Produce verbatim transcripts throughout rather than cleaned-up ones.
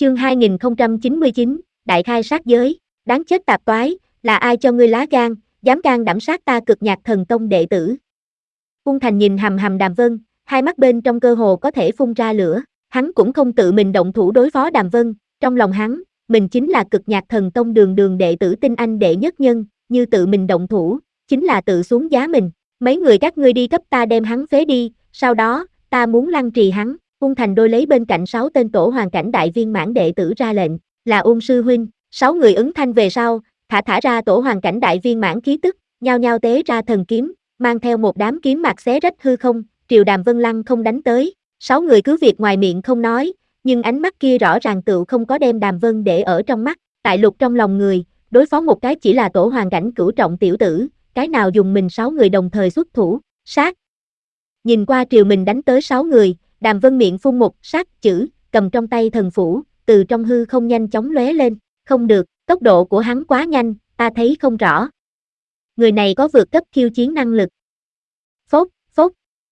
Chương hai nghìn không trăm chín mươi chín, Đại khai sát giới, đáng chết tạp toái, là ai cho ngươi lá gan, dám can đảm sát ta Cực Nhạc Thần Tông đệ tử. Ung Thành nhìn hằm hằm Đàm Vân, hai mắt bên trong cơ hồ có thể phun ra lửa, hắn cũng không tự mình động thủ đối phó Đàm Vân, trong lòng hắn, mình chính là Cực Nhạc Thần Tông đường đường đệ tử tinh anh đệ nhất nhân, như tự mình động thủ, chính là tự xuống giá mình, mấy người các ngươi đi cấp ta đem hắn phế đi, sau đó, ta muốn lăng trì hắn. Ung Thành đôi lấy bên cạnh sáu tên tổ hoàn cảnh đại viên mãn đệ tử ra lệnh, là Ung sư huynh, sáu người ứng thanh về sau, thả thả ra tổ hoàn cảnh đại viên mãn khí tức, nhao nhao tế ra thần kiếm, mang theo một đám kiếm mạc xé rách hư không, triều Đàm Vân lăng không đánh tới, sáu người cứ việc ngoài miệng không nói, nhưng ánh mắt kia rõ ràng tựu không có đem Đàm Vân để ở trong mắt, tại lục trong lòng người, đối phó một cái chỉ là tổ hoàn cảnh cửu trọng tiểu tử, cái nào dùng mình sáu người đồng thời xuất thủ, sát. Nhìn qua triều mình đánh tới sáu người, Đàm Vân miệng phun một sát chữ, cầm trong tay thần phủ, từ trong hư không nhanh chóng lóe lên, không được, tốc độ của hắn quá nhanh, ta thấy không rõ. Người này có vượt cấp khiêu chiến năng lực. Phốt, phốt.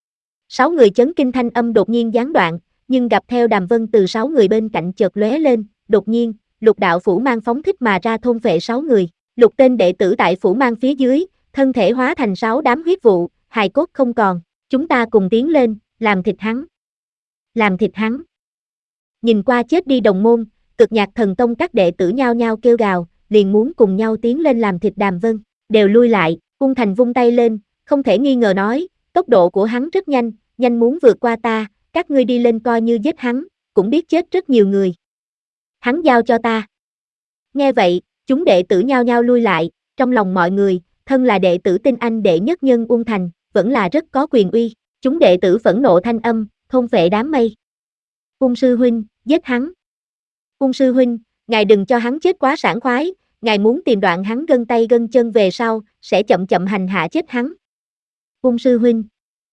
Sáu người chấn kinh thanh âm đột nhiên gián đoạn, nhưng gặp theo Đàm Vân từ sáu người bên cạnh chợt lóe lên, đột nhiên, lục đạo phủ mang phóng thích mà ra thôn phệ sáu người, lục tên đệ tử tại phủ mang phía dưới, thân thể hóa thành sáu đám huyết vụ, hài cốt không còn, chúng ta cùng tiến lên, làm thịt hắn. Làm thịt hắn. Nhìn qua chết đi đồng môn, Cực Nhạc Thần Tông các đệ tử nhao nhao kêu gào, liền muốn cùng nhau tiến lên làm thịt Đàm Vân, đều lui lại, Ung Thành vung tay lên, không thể nghi ngờ nói, tốc độ của hắn rất nhanh, nhanh muốn vượt qua ta, các ngươi đi lên coi như giết hắn, cũng biết chết rất nhiều người. Hắn giao cho ta. Nghe vậy, chúng đệ tử nhao nhao lui lại, trong lòng mọi người, thân là đệ tử tinh anh đệ nhất nhân Ung Thành, vẫn là rất có quyền uy, chúng đệ tử phẫn nộ thanh âm, thôn phệ đám mây. Ung sư huynh, giết hắn. Ung sư huynh, ngài đừng cho hắn chết quá sảng khoái, ngài muốn tìm đoạn hắn gân tay gân chân về sau, sẽ chậm chậm hành hạ chết hắn. Ung sư huynh.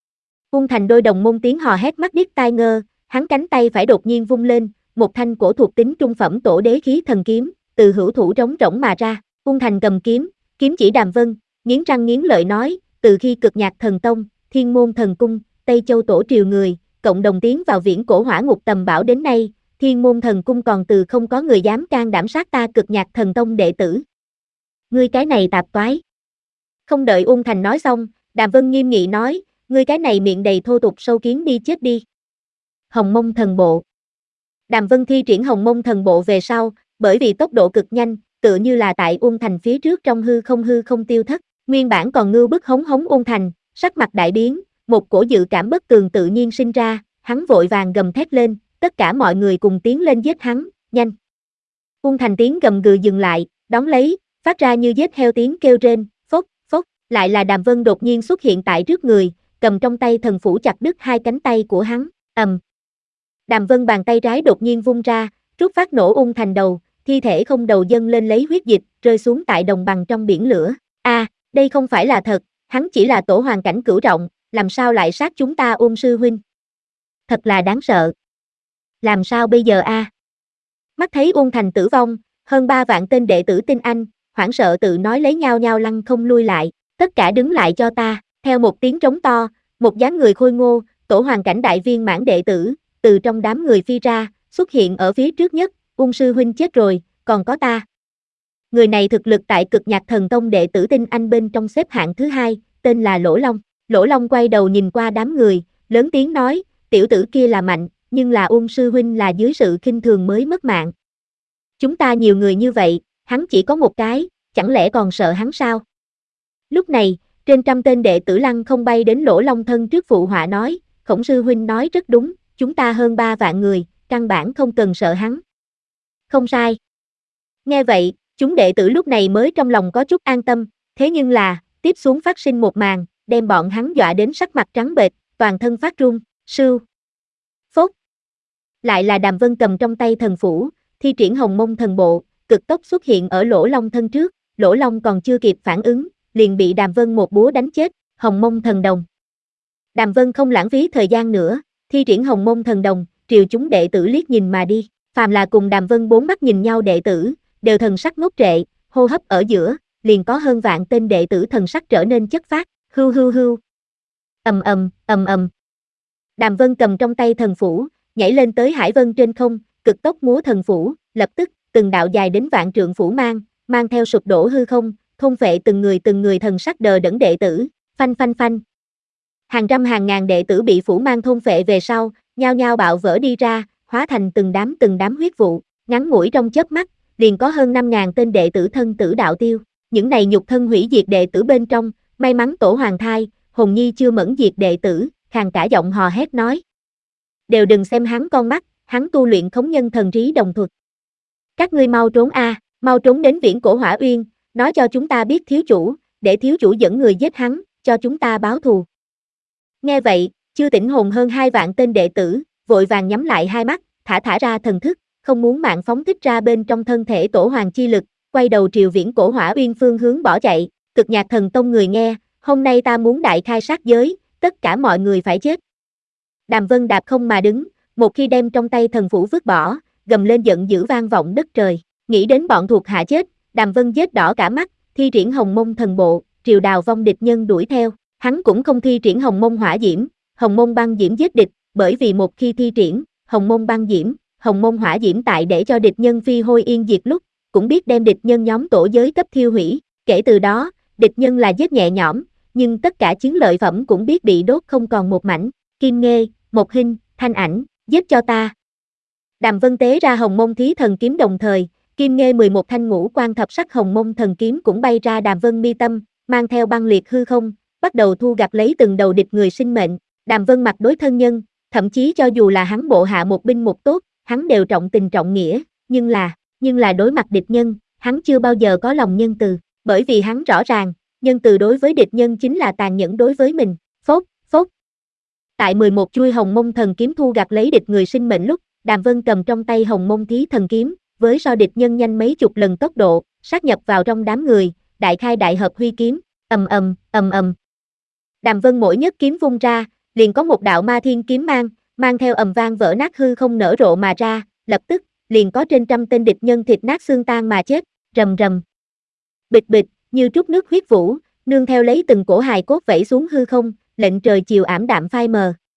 Ung Thành đôi đồng môn tiếng hò hét mắt điếc tai ngơ, hắn cánh tay phải đột nhiên vung lên, một thanh cổ thuộc tính trung phẩm tổ đế khí thần kiếm, từ hữu thủ trống rỗng mà ra. Ung Thành cầm kiếm, kiếm chỉ Đàm Vân, nghiến răng nghiến lợi nói, từ khi Cực Nhạc Thần Tông, Thiên Môn Thần Cung, Tây Châu tổ triều người, cộng đồng tiến vào viễn cổ hỏa ngục tầm bảo đến nay, Thiên Môn Thần Cung còn từ không có người dám can đảm sát ta Cực Nhạc Thần Tông đệ tử. Ngươi cái này tạp toái. Không đợi Ung Thành nói xong, Đàm Vân nghiêm nghị nói, ngươi cái này miệng đầy thô tục sâu kiến đi chết đi. Hồng Mông Thần Bộ. Đàm Vân thi triển Hồng Mông Thần Bộ về sau, bởi vì tốc độ cực nhanh, tựa như là tại Ung Thành phía trước trong hư không hư không tiêu thất, nguyên bản còn ngưu bức hống hống Ung Thành, sắc mặt đại biến, một cổ dự cảm bất tường tự nhiên sinh ra, hắn vội vàng gầm thét lên, tất cả mọi người cùng tiến lên giết hắn, nhanh. Ung Thành tiếng gầm gừ dừng lại, đón lấy, phát ra như giết heo tiếng kêu rên, phốc, phốc, lại là Đàm Vân đột nhiên xuất hiện tại trước người, cầm trong tay thần phủ chặt đứt hai cánh tay của hắn, ầm. Đàm Vân bàn tay trái đột nhiên vung ra, rút phát nổ Ung Thành đầu, thi thể không đầu dâng lên lấy huyết dịch, rơi xuống tại đồng bằng trong biển lửa. A, à, đây không phải là thật, hắn chỉ là tổ hoàn cảnh cửu trọng, làm sao lại sát chúng ta Ung sư huynh? Thật là đáng sợ. Làm sao bây giờ a? À? Mắt thấy Ung Thành tử vong, hơn ba vạn tên đệ tử tinh anh, hoảng sợ tự nói lấy nhau nhau lăn không lui lại, tất cả đứng lại cho ta, theo một tiếng trống to, một dáng người khôi ngô, tổ hoàn cảnh đại viên mãn đệ tử, từ trong đám người phi ra, xuất hiện ở phía trước nhất, Ung sư huynh chết rồi, còn có ta. Người này thực lực tại Cực Nhạc Thần Tông đệ tử tinh anh bên trong xếp hạng thứ hai, tên là Lỗ Long. Lỗ Long quay đầu nhìn qua đám người, lớn tiếng nói, tiểu tử kia là mạnh, nhưng là Ung sư huynh là dưới sự khinh thường mới mất mạng. Chúng ta nhiều người như vậy, hắn chỉ có một cái, chẳng lẽ còn sợ hắn sao? Lúc này, trên trăm tên đệ tử lăng không bay đến Lỗ Long thân trước phụ họa nói, Khổng sư huynh nói rất đúng, chúng ta hơn ba vạn người, căn bản không cần sợ hắn. Không sai. Nghe vậy, chúng đệ tử lúc này mới trong lòng có chút an tâm, thế nhưng là, tiếp xuống phát sinh một màn, đem bọn hắn dọa đến sắc mặt trắng bệch, toàn thân phát run, sưu. Phốt. Lại là Đàm Vân cầm trong tay thần phủ, thi triển Hồng Mông Thần Bộ, cực tốc xuất hiện ở Lỗ Long thân trước, Lỗ Long còn chưa kịp phản ứng, liền bị Đàm Vân một búa đánh chết, Hồng Mông Thần Đồng. Đàm Vân không lãng phí thời gian nữa, thi triển Hồng Mông Thần Đồng, triều chúng đệ tử liếc nhìn mà đi, phàm là cùng Đàm Vân bốn mắt nhìn nhau đệ tử, đều thần sắc ngốc trệ, hô hấp ở giữa, liền có hơn vạn tên đệ tử thần sắc trở nên chất phác, hưu hưu hưu. Ầm ầm, ầm ầm. Đàm Vân cầm trong tay thần phủ, nhảy lên tới hải vân trên không, cực tốc múa thần phủ, lập tức, từng đạo dài đến vạn trượng phủ mang, mang theo sụp đổ hư không, thôn phệ từng người từng người thần sắc đờ đẫn đệ tử, phanh phanh phanh. Hàng trăm hàng ngàn đệ tử bị phủ mang thôn phệ về sau, nhao nhao bạo vỡ đi ra, hóa thành từng đám từng đám huyết vụ, ngắn ngủi trong chớp mắt, liền có hơn năm ngàn tên đệ tử thân tử đạo tiêu. Những này nhục thân hủy diệt đệ tử bên trong, may mắn tổ hoàng thai, Hồn Nhi chưa mẫn diệt đệ tử, khàn cả giọng hò hét nói. Đều đừng xem hắn con mắt, hắn tu luyện khống nhân thần trí đồng thuật. Các ngươi mau trốn a, à, mau trốn đến viễn cổ hỏa uyên, nói cho chúng ta biết thiếu chủ, để thiếu chủ dẫn người giết hắn, cho chúng ta báo thù. Nghe vậy, chưa tỉnh hồn hơn hai vạn tên đệ tử, vội vàng nhắm lại hai mắt, thả thả ra thần thức, không muốn mạng phóng thích ra bên trong thân thể tổ hoàng chi lực, quay đầu triều viễn cổ hỏa uyên phương hướng bỏ chạy. Cực Nhạc Thần Tông người nghe, hôm nay ta muốn đại khai sát giới, tất cả mọi người phải chết. Đàm Vân đạp không mà đứng, một khi đem trong tay thần phủ vứt bỏ, gầm lên giận dữ vang vọng đất trời. Nghĩ đến bọn thuộc hạ chết, Đàm Vân giết đỏ cả mắt, thi triển Hồng Mông thần bộ, triều đào vong địch nhân đuổi theo. Hắn cũng không thi triển Hồng Mông hỏa diễm, Hồng Mông băng diễm giết địch, bởi vì một khi thi triển Hồng Mông băng diễm, Hồng Mông hỏa diễm tại để cho địch nhân phi hôi yên diệt lúc, cũng biết đem địch nhân nhóm tổ giới cấp thiêu hủy. Kể từ đó, địch nhân là giết nhẹ nhõm, nhưng tất cả chiến lợi phẩm cũng biết bị đốt không còn một mảnh. Kim Nghê, Mộc Hinh, Thanh Ảnh, giết cho ta. Đàm Vân tế ra Hồng Mông Thí Thần Kiếm đồng thời, Kim Nghê mười một thanh ngũ quan thập sắc Hồng Mông Thần Kiếm cũng bay ra Đàm Vân mi tâm, mang theo băng liệt hư không, bắt đầu thu gặt lấy từng đầu địch người sinh mệnh. Đàm Vân mặt đối thân nhân, thậm chí cho dù là hắn bộ hạ một binh một tốt, hắn đều trọng tình trọng nghĩa, nhưng là, nhưng là đối mặt địch nhân, hắn chưa bao giờ có lòng nhân từ, bởi vì hắn rõ ràng, nhân từ đối với địch nhân chính là tàn nhẫn đối với mình. Phốt, phốt. Tại mười một chuôi Hồng Mông Thần Kiếm thu gặt lấy địch người sinh mệnh lúc, Đàm Vân cầm trong tay Hồng Mông Thí Thần Kiếm, với so địch nhân nhanh mấy chục lần tốc độ, sát nhập vào trong đám người, đại khai đại hợp huy kiếm, ầm ầm, ầm ầm. Đàm Vân mỗi nhất kiếm vung ra, liền có một đạo ma thiên kiếm mang, mang theo ầm vang vỡ nát hư không nở rộ mà ra, lập tức, liền có trên trăm tên địch nhân thịt nát xương tan mà chết, rầm rầm. Bịch bịch, như trút nước huyết vũ, nương theo lấy từng cổ hài cốt vẩy xuống hư không, lệnh trời chiều ảm đạm phai mờ.